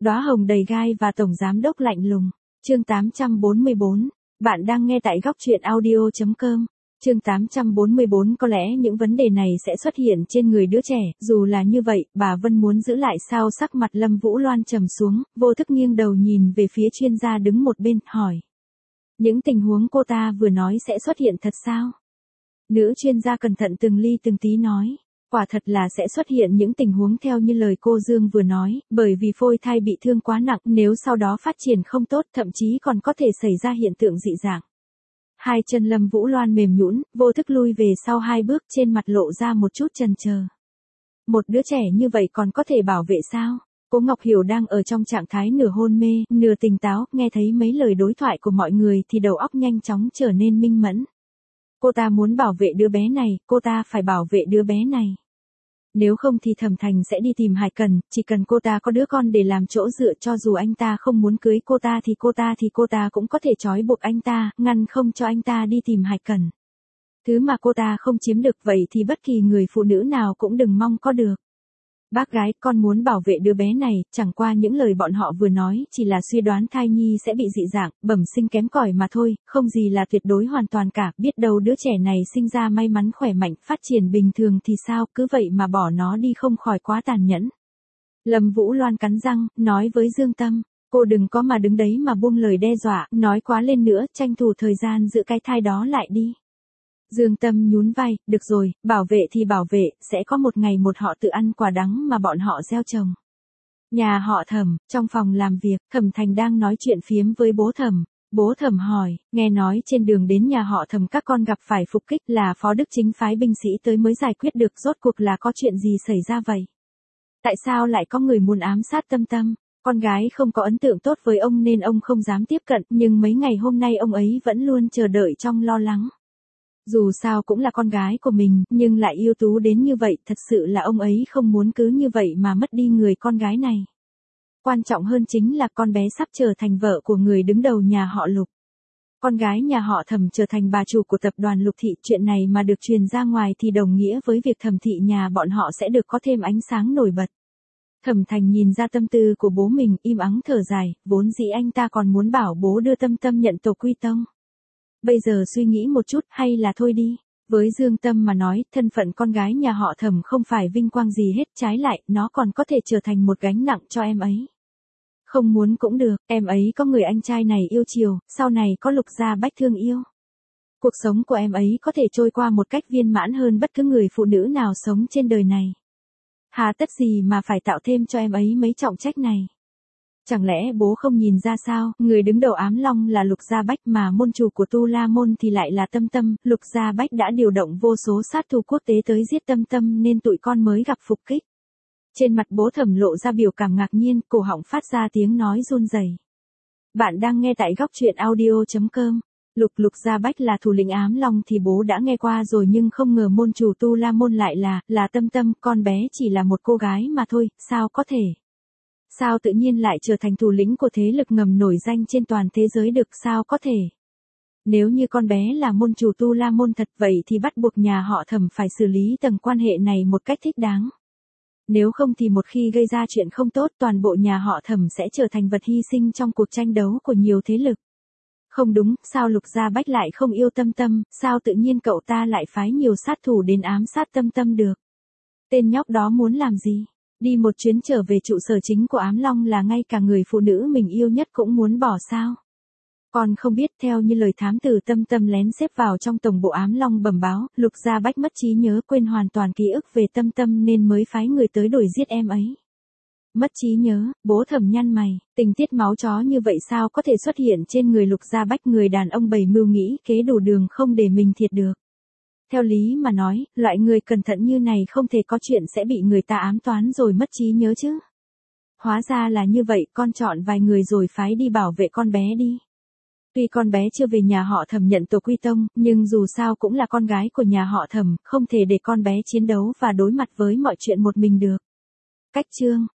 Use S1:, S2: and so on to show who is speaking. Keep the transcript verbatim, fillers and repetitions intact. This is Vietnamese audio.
S1: Đóa hồng đầy gai và tổng giám đốc lạnh lùng. Chương tám trăm bốn mươi bốn. Bạn đang nghe tại góc truyện audio chấm com. Chương tám trăm bốn mươi bốn. Có lẽ những vấn đề này sẽ xuất hiện trên người đứa trẻ, dù là như vậy, bà Vân muốn giữ lại sao? Sắc mặt Lâm Vũ Loan trầm xuống, vô thức nghiêng đầu nhìn về phía chuyên gia đứng một bên, hỏi. Những tình huống cô ta vừa nói sẽ xuất hiện thật sao? Nữ chuyên gia cẩn thận từng ly từng tí nói. Quả thật là sẽ xuất hiện những tình huống theo như lời cô Dương vừa nói, bởi vì phôi thai bị thương quá nặng, nếu sau đó phát triển không tốt, thậm chí còn có thể xảy ra hiện tượng dị dạng. Hai chân Lâm Vũ Loan mềm nhũn, vô thức lui về sau hai bước, trên mặt lộ ra một chút chần chờ. Một đứa trẻ như vậy còn có thể bảo vệ sao? Cố Ngọc Hiểu đang ở trong trạng thái nửa hôn mê, nửa tỉnh táo, nghe thấy mấy lời đối thoại của mọi người thì đầu óc nhanh chóng trở nên minh mẫn. Cô ta muốn bảo vệ đứa bé này, cô ta phải bảo vệ đứa bé này. Nếu không thì Thẩm Thành sẽ đi tìm Hải Cần, chỉ cần cô ta có đứa con để làm chỗ dựa, cho dù anh ta không muốn cưới cô ta thì cô ta thì cô ta cũng có thể trói buộc anh ta, ngăn không cho anh ta đi tìm Hải Cần. Thứ mà cô ta không chiếm được vậy thì bất kỳ người phụ nữ nào cũng đừng mong có được. Bác gái, con muốn bảo vệ đứa bé này, chẳng qua những lời bọn họ vừa nói chỉ là suy đoán thai nhi sẽ bị dị dạng, bẩm sinh kém cỏi mà thôi, không gì là tuyệt đối hoàn toàn cả, biết đâu đứa trẻ này sinh ra may mắn khỏe mạnh, phát triển bình thường thì sao, cứ vậy mà bỏ nó đi không khỏi quá tàn nhẫn. Lâm Vũ Loan cắn răng, nói với Dương Tâm, cô đừng có mà đứng đấy mà buông lời đe dọa, nói quá lên nữa, tranh thủ thời gian giữ cái thai đó lại đi. Dương Tâm nhún vai, được rồi, bảo vệ thì bảo vệ, sẽ có một ngày một họ tự ăn quả đắng mà bọn họ gieo trồng. Nhà họ Thẩm, trong phòng làm việc, Thẩm Thành đang nói chuyện phiếm với bố Thẩm. Bố Thẩm hỏi, nghe nói trên đường đến nhà họ Thẩm các con gặp phải phục kích, là Phó Đức Chính phái binh sĩ tới mới giải quyết được, rốt cuộc là có chuyện gì xảy ra vậy? Tại sao lại có người muốn ám sát Tâm Tâm? Con gái không có ấn tượng tốt với ông nên ông không dám tiếp cận, nhưng mấy ngày hôm nay ông ấy vẫn luôn chờ đợi trong lo lắng. Dù sao cũng là con gái của mình, nhưng lại ưu tú đến như vậy, thật sự là ông ấy không muốn cứ như vậy mà mất đi người con gái này. Quan trọng hơn chính là con bé sắp trở thành vợ của người đứng đầu nhà họ Lục. Con gái nhà họ Thẩm trở thành bà chủ của tập đoàn Lục Thị, chuyện này mà được truyền ra ngoài thì đồng nghĩa với việc Thẩm thị nhà bọn họ sẽ được có thêm ánh sáng nổi bật. Thẩm Thành nhìn ra tâm tư của bố mình, im ắng thở dài, vốn dĩ anh ta còn muốn bảo bố đưa Tâm Tâm nhận tổ quy tông. Bây giờ suy nghĩ một chút, hay là thôi đi. Với Dương Tâm mà nói, thân phận con gái nhà họ Thẩm không phải vinh quang gì hết, trái lại, nó còn có thể trở thành một gánh nặng cho em ấy. Không muốn cũng được, em ấy có người anh trai này yêu chiều, sau này có Lục Gia Bách thương yêu. Cuộc sống của em ấy có thể trôi qua một cách viên mãn hơn bất cứ người phụ nữ nào sống trên đời này. Hà tất gì mà phải tạo thêm cho em ấy mấy trọng trách này. Chẳng lẽ bố không nhìn ra sao, người đứng đầu Ám Long là Lục Gia Bách mà môn chủ của Tu La Môn thì lại là Tâm Tâm, Lục Gia Bách đã điều động vô số sát thủ quốc tế tới giết Tâm Tâm nên tụi con mới gặp phục kích. Trên mặt bố Thẩm lộ ra biểu cảm ngạc nhiên, cổ họng phát ra tiếng nói run rẩy. Bạn đang nghe tại góc truyện audio chấm com. Lục Lục Gia Bách là thủ lĩnh Ám Long thì bố đã nghe qua rồi, nhưng không ngờ môn chủ Tu La Môn lại là, là Tâm Tâm, con bé chỉ là một cô gái mà thôi, sao có thể? Sao tự nhiên lại trở thành thủ lĩnh của thế lực ngầm nổi danh trên toàn thế giới được, sao có thể? Nếu như con bé là môn chủ Tu La Môn thật vậy thì bắt buộc nhà họ Thẩm phải xử lý tầng quan hệ này một cách thích đáng. Nếu không thì một khi gây ra chuyện không tốt, toàn bộ nhà họ Thẩm sẽ trở thành vật hy sinh trong cuộc tranh đấu của nhiều thế lực. Không đúng, sao Lục Gia Bách lại không yêu Tâm Tâm, sao tự nhiên cậu ta lại phái nhiều sát thủ đến ám sát Tâm Tâm được? Tên nhóc đó muốn làm gì? Đi một chuyến trở về trụ sở chính của Ám Long là ngay cả người phụ nữ mình yêu nhất cũng muốn bỏ sao? Còn không biết, theo như lời thám tử Tâm Tâm lén xếp vào trong tổng bộ Ám Long bẩm báo, Lục Gia Bách mất trí nhớ, quên hoàn toàn ký ức về Tâm Tâm nên mới phái người tới đuổi giết em ấy. Mất trí nhớ, bố Thẩm nhăn mày, tình tiết máu chó như vậy sao có thể xuất hiện trên người Lục Gia Bách, người đàn ông bày mưu nghĩ kế đủ đường không để mình thiệt được. Theo lý mà nói, loại người cẩn thận như này không thể có chuyện sẽ bị người ta ám toán rồi mất trí nhớ chứ. Hóa ra là như vậy, con chọn vài người rồi phái đi bảo vệ con bé đi. Tuy con bé chưa về nhà họ Thẩm nhận tổ quy tông, nhưng dù sao cũng là con gái của nhà họ Thẩm, không thể để con bé chiến đấu và đối mặt với mọi chuyện một mình được. Cách chương,